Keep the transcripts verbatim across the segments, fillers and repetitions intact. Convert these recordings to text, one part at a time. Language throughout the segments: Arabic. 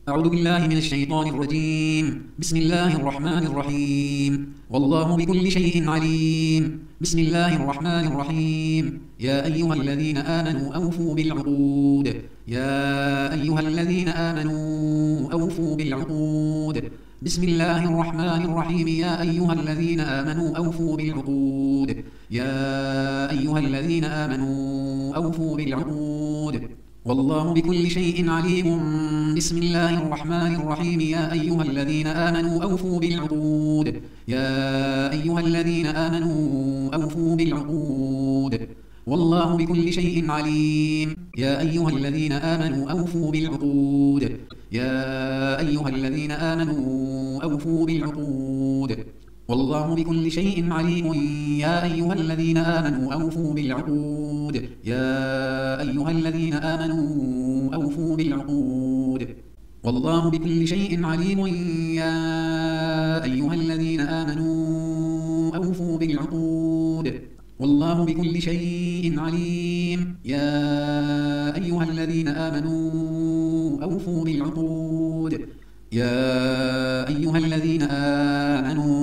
أعوذ بالله من الشيطان الرجيم. بسم الله الرحمن الرحيم. والله بكل شيء عليم. بسم الله الرحمن الرحيم. يا أيها الذين آمنوا أوفوا بالعقود. يا أيها الذين آمنوا أوفوا بالعقود. بسم الله الرحمن الرحيم. يا أيها الذين آمنوا أوفوا بالعقود. يا أيها الذين آمنوا أوفوا بالعقود. والله بكل شيء عليم. بسم الله الرحمن الرحيم. يا أيها الذين آمنوا أوفوا بالعقود. يا أيها الذين آمنوا أوفوا بالعقود. والله بكل شيء عليم. يا أيها الذين آمنوا أوفوا بالعقود. يا أيها الذين آمنوا أوفوا بالعقود. والله بكل شيء عليم. يا أيها الذين آمنوا أوفوا بالعقود. يا أيها الذين آمنوا أوفوا بالعقود. والله بكل شيء عليم. يا أيها الذين آمنوا أوفوا بالعقود. والله بكل شيء عليم. يا أيها الذين آمنوا أوفوا بالعقود. يا أيها الذين آمنوا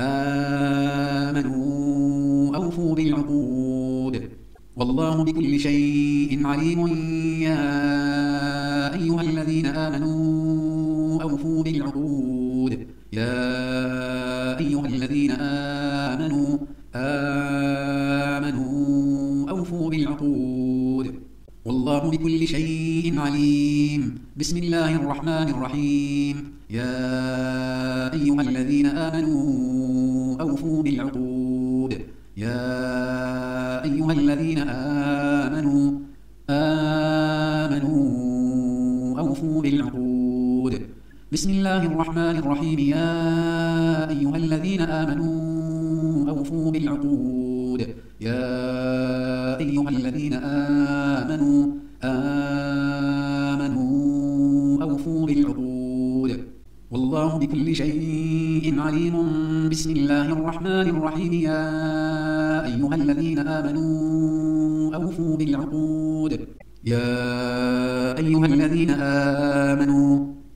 آمنوا أوفوا بالعقود. والله بكل شيء عليم. يا أيها الذين آمنوا أوفوا بالعقود. يا أيها الذين آمنوا آمنوا أوفوا بالعقود. والله بكل شيء عليم. بسم الله الرحمن الرحيم. يا أيها الذين آمنوا أوفوا بالعقود. يا أيها الذين آمنوا آمنوا أوفوا بالعقود. بسم الله الرحمن الرحيم. يا أيها الذين آمنوا أوفوا بالعقود. يا أيها الذين آمنوا آمنوا أوفوا بالعقود. والله بكل شيء عليم. بسم الله الرحمن الرحيم. يا أيها الذين آمنوا أوفوا بالعقود. يا أيها الذين آمنوا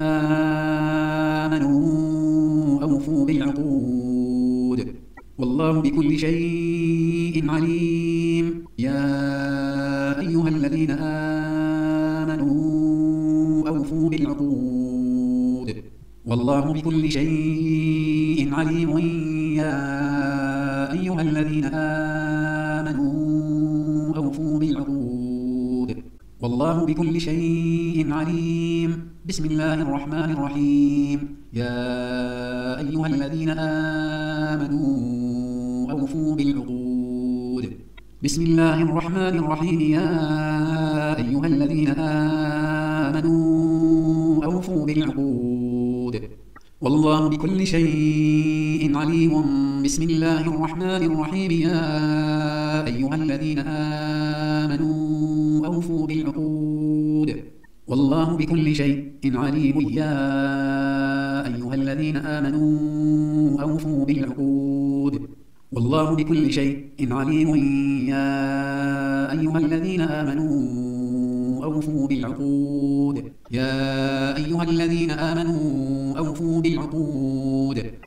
آمنوا أوفوا بالعقود. والله بكل شيء عليم. يا أيها الذين آمنوا أوفوا بالعقود. والله بكل شيء عليم. يا أيها الذين آمنوا أوفوا بالعقود. والله بكل شيء عليم. بسم الله الرحمن الرحيم. يا أيها الذين آمنوا أوفوا بالعقود. بسم الله الرحمن الرحيم. يا أيها الذين آمنوا أوفوا بالعقود. والله بكل شيء عليم. بسم الله الرحمن الرحيم. يا أيها الذين آمنوا أوفوا بالعقود. والله بكل شيء عليم. يا أيها الذين آمنوا أوفوا بالعقود. والله بكل شيء عليم. يا أيها الذين آمنوا أوفوا بالعقود. يا أيها الذين آمنوا أوفوا بالعقود.